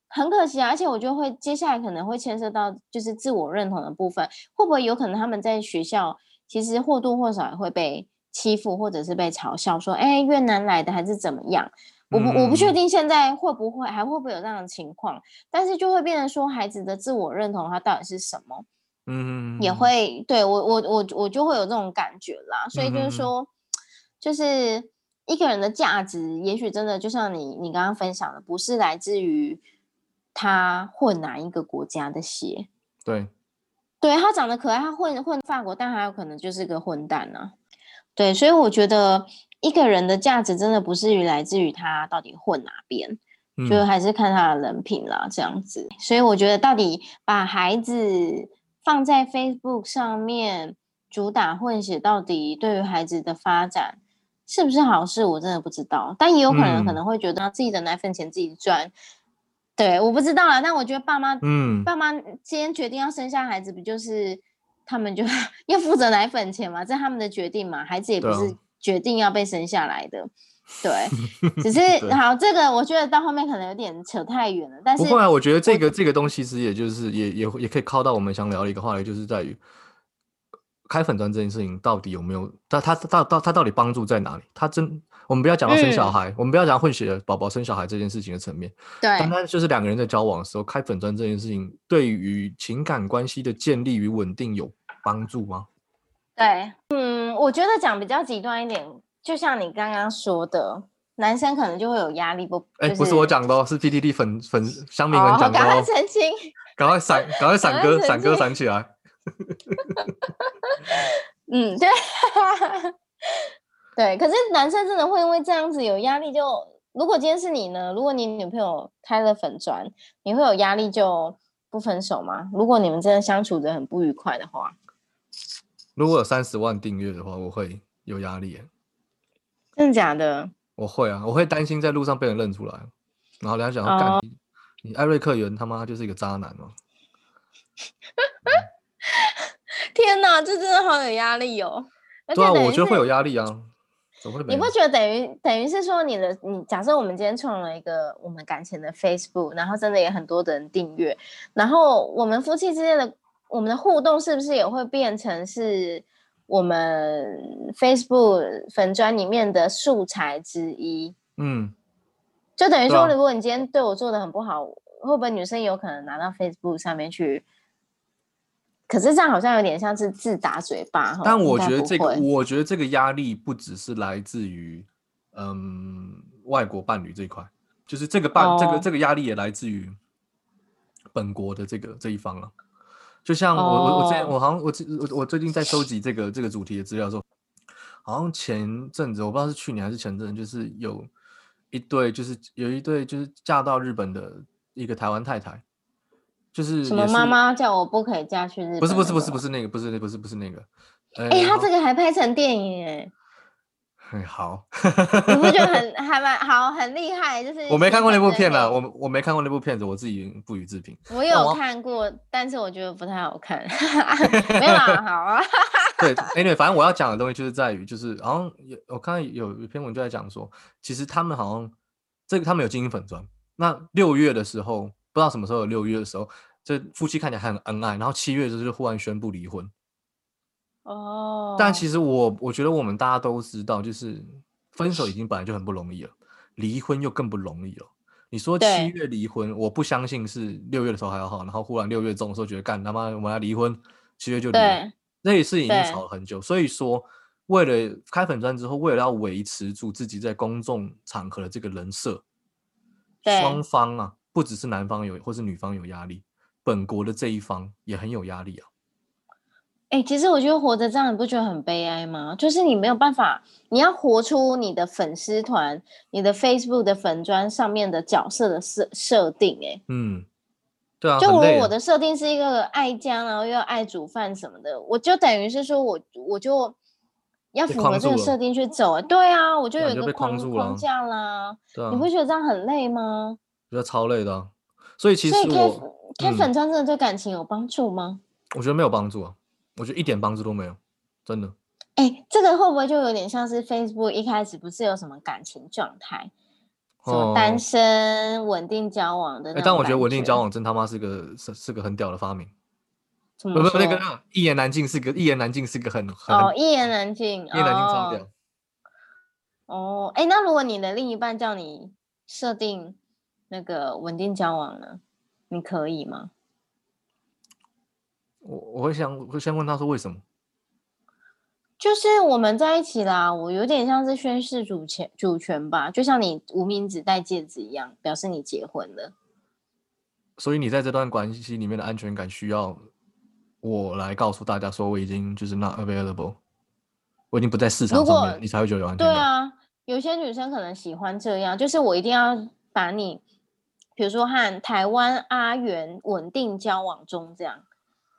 很可惜啊，而且我觉得会接下来可能会牵涉到就是自我认同的部分，会不会有可能他们在学校其实或多或少也会被欺负，或者是被嘲笑说，哎，越南来的还是怎么样？我不我不确定现在会不会还会不会有这样的情况，但是就会变成说孩子的自我认同它到底是什么？嗯，也会对我我我我就会有这种感觉啦，所以就是说，就是一个人的价值，也许真的就像你你刚刚分享的，不是来自于他混哪一个国家的血， 对， 对他长得可爱，他混混法国，但他有可能就是个混蛋啊。对，所以我觉得一个人的价值真的不是于来自于他到底混哪边，嗯、就还是看他的人品啦，这样子。所以我觉得到底把孩子放在 Facebook 上面主打混血，到底对于孩子的发展是不是好事，我真的不知道。但也有可能可能会觉得自己的奶粉钱自己赚。对，我不知道啦，但我觉得爸妈，嗯，爸妈今天决定要生下孩子，不就是他们就要负责奶粉钱嘛？这是他们的决定嘛？孩子也不是决定要被生下来的，对，只是好，这个我觉得到后面可能有点扯太远了。但是不会啊，我觉得这个这个东西其实也就是也也也可以靠到我们想聊的一个话题，就是在于开粉专这件事情到底有没有，它它它它它到底帮助在哪里？它真。我们不要讲到生小孩，嗯、我们不要讲混血宝宝生小孩这件事情的层面， 对， 单单就是两个人在交往的时候开粉专这件事情，对于情感关系的建立与稳定有帮助吗？ 对，嗯，我觉得讲比较极端一点，就像你刚刚说的，男生可能就会有压力，不，哎、 就是，不是我讲的哦，是 P T T 粉粉乡民们讲的哦， 赶快澄清， 赶快闪，赶快闪歌，闪歌闪起来， 嗯，对。对，可是男生真的会因为这样子有压力就，如果今天是你呢？如果你女朋友开了粉专，你会有压力就不分手吗？如果你们真的相处得很不愉快的话， 如果有三十万订阅的话，我会有压力耶。 真的假的？ 我会啊，我会担心在路上被人认出来，然后人家想要干你，你艾瑞克原他妈就是一个渣男嘛。 天哪，这真的好有压力哦！ 对啊，我觉得会有压力啊。 你不觉得等于等于是说你的你假设我们今天创了一个我们感情的 Facebook， 然后真的也很多的人订阅，然后我们夫妻之间的我们的互动是不是也会变成是我们 Facebook 粉专里面的素材之一？嗯，就等于说，如果你今天对我做的很不好，会不会女生有可能拿到 Facebook 上面去？可是这样好像有点像是自打嘴巴， 但我觉得这个，我觉得这个压力不只是来自于，嗯，外国伴侣这一块，就是这个伴、哦、这个这个压力也来自于本国的这个这一方了。就像我、哦、我我之前我好像我我我最近在收集这个这个主题的资料的时候，好像前阵子我不知道是去年还是前阵，就是有一对就是有一对就是嫁到日本的一个台湾太太。就是什么妈妈叫我不可以嫁去日本？ 不是不是不是不是那个，不是不是不是那个。 哎、欸，他这个还拍成电影哎。 哎，好， 你不觉得很还蛮好，很厉害？就是我没看过那部片啦，我我没看过那部片子，我自己不予置评。 我有看过，但是我觉得不太好看。没有啦，好啊。 对 ，anyway， 反正我要讲的东西就是在于，就是好像有我看到有一篇文就在讲说，其实他们好像这个他们有经营粉专，那六月的时候。不知道什么时候有六月的时候，这夫妻看起来很恩爱，然后七月就是忽然宣布离婚。哦，但其实我我觉得我们大家都知道，就是分手已经本来就很不容易了，离婚又更不容易了。你说七月离婚，我不相信是六月的时候还要好，然后忽然六月中的时候觉得干他妈我们要离婚，七月就离婚，那也是已经吵了很久。所以说，为了开粉专之后，为了要维持住自己在公众场合的这个人设，双方啊。不只是男方有或是女方有压力，本国的这一方也很有压力啊。 哎、欸，其实我觉得活着这样，你不觉得很悲哀吗？就是你没有办法，你要活出你的粉丝团、你的 Facebook 的粉专上面的角色的设设定、欸。哎， 嗯，对啊， 就我、 啊、 我的设定是一个爱家，然后又要爱煮饭什么的，我就等于是说我我就要符合这个设定去走、欸。对啊，我就有一个框框架啦。对啊，你不觉得这样很累吗？ 觉得超累的、啊，所以其实我所以开开粉专真的对感情有帮助吗、嗯？ 我觉得没有帮助啊，我觉得一点帮助都没有，真的。 哎、欸，这个会不会就有点像是 Facebook 一开始不是有什么感情状态？ 什么单身、稳定交往的那种感觉。 但我觉得稳定交往真他妈是个是是个很屌的发明。 怎么说？ 不不，那个一言难尽是个一言难尽是个很很哦，一言难尽， 一言难尽超屌。 哦，哎，那如果你的另一半叫你设定那个稳定交往呢，你可以吗？ 我我会想，我会先问他说为什么。 就是我们在一起啦，我有点像是宣示主权主权吧，就像你无名指戴戒指一样，表示你结婚了。 所以你在这段关系里面的安全感需要我来告诉大家说我已经就是 not available， 我已经不在市场上面了，你才会觉得有安全感。 对啊，有些女生可能喜欢这样，就是我一定要把你，比如说和台湾阿元稳定交往中这样。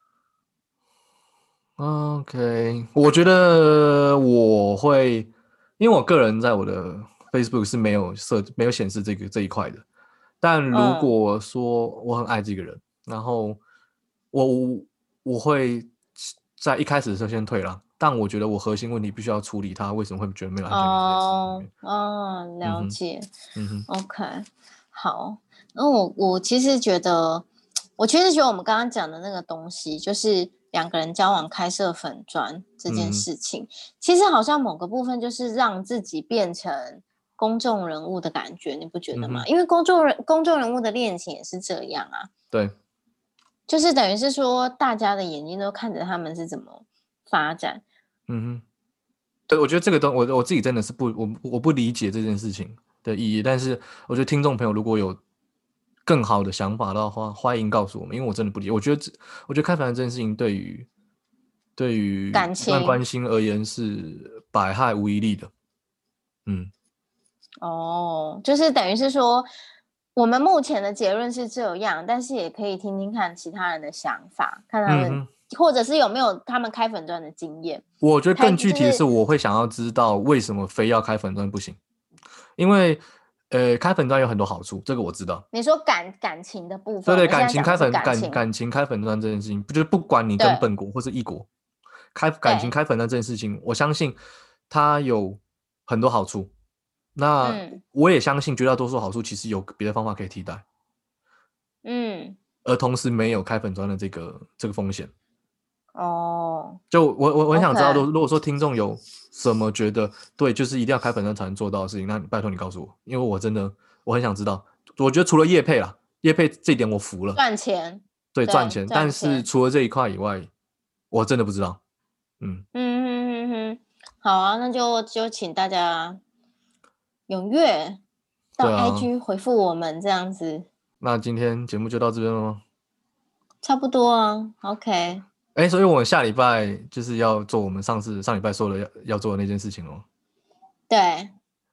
OK， 我觉得我会，因为我个人在我的 Facebook 是没有设没有显示这个这一块的。但如果说我很爱这个人，嗯、然后我我会在一开始的时候先退让，但我觉得我核心问题必须要处理他为什么会觉得没有安全感这件事情。 哦哦，了解。 嗯哼。 嗯哼 OK， 好。那我我其实觉得，我其实觉得我们刚刚讲的那个东西，就是两个人交往开设粉专这件事情，嗯、其实好像某个部分就是让自己变成公众人物的感觉，你不觉得吗？嗯、因为公众人公众人物的恋情也是这样啊。 对， 就是等于是说，大家的眼睛都看着他们是怎么发展。 嗯哼，对，我觉得这个东我我自己真的是不我我不理解这件事情的意义，但是我觉得听众朋友如果有更好的想法的话，欢迎告诉我们，因为我真的不理解。我觉得我觉得开粉专这件事情对于对于一段关系而言是百害无一利的。嗯， 哦，就是等于是说，我们目前的结论是这样，但是也可以听听看其他人的想法，看他们、嗯、或者是有没有他们开粉专的经验。 我觉得更具体的是，我会想要知道为什么非要开粉专不行，因为。呃，开粉专有很多好处，这个我知道。 你说感感情的部分， 对对，感情开粉感感情开粉专这件事情，不就是不管你跟本国或是异国，开感情开粉专这件事情，我相信它有很多好处。那我也相信绝大多数好处其实有别的方法可以替代。 嗯， 而同时没有开粉专的这个这个风险。 哦， 就我我我很想知道，如果说听众有什么觉得对，就是一定要开粉专才能做到的事情，那拜托你告诉我，因为我真的我很想知道。我觉得除了业配啦，业配这一点我服了， 赚钱， 对赚钱，但是除了这一块以外，我真的不知道。嗯嗯哼哼哼，好啊，那就就请大家踊跃到 I G 回复我们这样子。 那今天节目就到这边了吗？ 差不多啊 ，OK。 哎，所以我们下礼拜就是要做我们上次上礼拜说的要要做的那件事情哦。 对。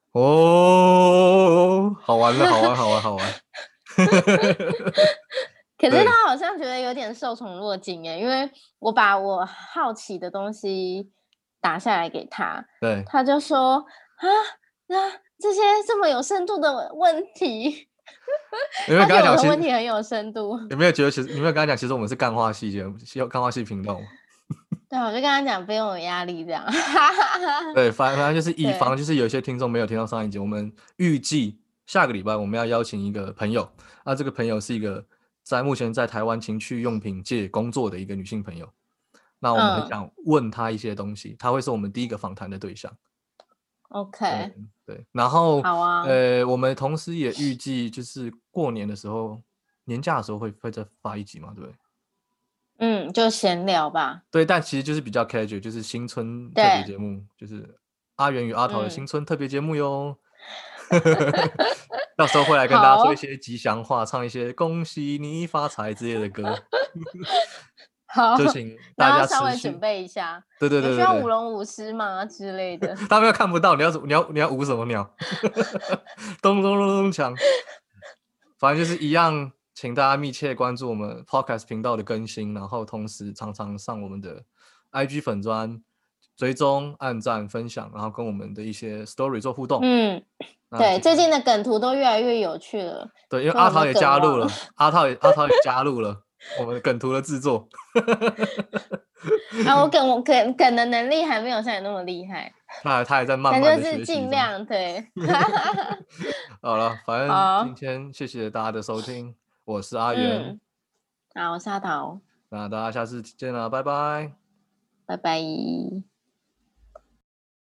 哦，好玩了，好玩，好玩，好玩。 可是他好像觉得有点受宠若惊耶，因为我把我好奇的东西打下来给他， 对， 他就说啊，那这些这么有深度的问题。 有没有跟他讲？ 其实问题很有深度。 有没有觉得其实有没有跟他讲？其实我们是干话系节目，干话系频道。 对，我就跟他讲不用有压力这样。 对，反正就是以防就是有些听众没有听到上一集，我们预计下个礼拜我们要邀请一个朋友，那这个朋友是一个在目前在台湾情趣用品界工作的一个女性朋友。那我们很想问她一些东西，她、嗯、会是我们第一个访谈的对象。 OK， 对, 对，然后好啊， 呃，我们同时也预计就是过年的时候，年假的时候会会再发一集嘛，对不对？ 嗯，就闲聊吧。 对，但其实就是比较 casual， 就是新春特别节目，就是阿元与阿桃的新春特别节目哟。嗯、到时候会来跟大家说一些吉祥话，唱一些恭喜你发财之类的歌。 好， 就请大家稍微准备一下。 对对 对, 對, 對， 需要舞龙舞狮吗之类的？ 他们又看不到，你要你要你要舞什么鸟？咚咚咚咚锵。反正就是一样，请大家密切关注我们 Podcast 频道的更新，然后同时常常上我们的 I G 粉專追蹤、按讚、分享，然後跟我們的一些 story 做互動。 嗯，對，最近的梗圖都越來越有趣了。 對，因為阿濤也加入了，阿濤也阿濤也加入了我們的梗圖的製作。 啊，我梗我梗梗的能力還沒有像你那麼厲害。 他他還在慢慢的學習。 但就是盡量對。 好了，反正今天谢谢大家的收听，我是阿元， 嗯，好，我是阿桃， 那大家下次见了，拜拜， 拜拜。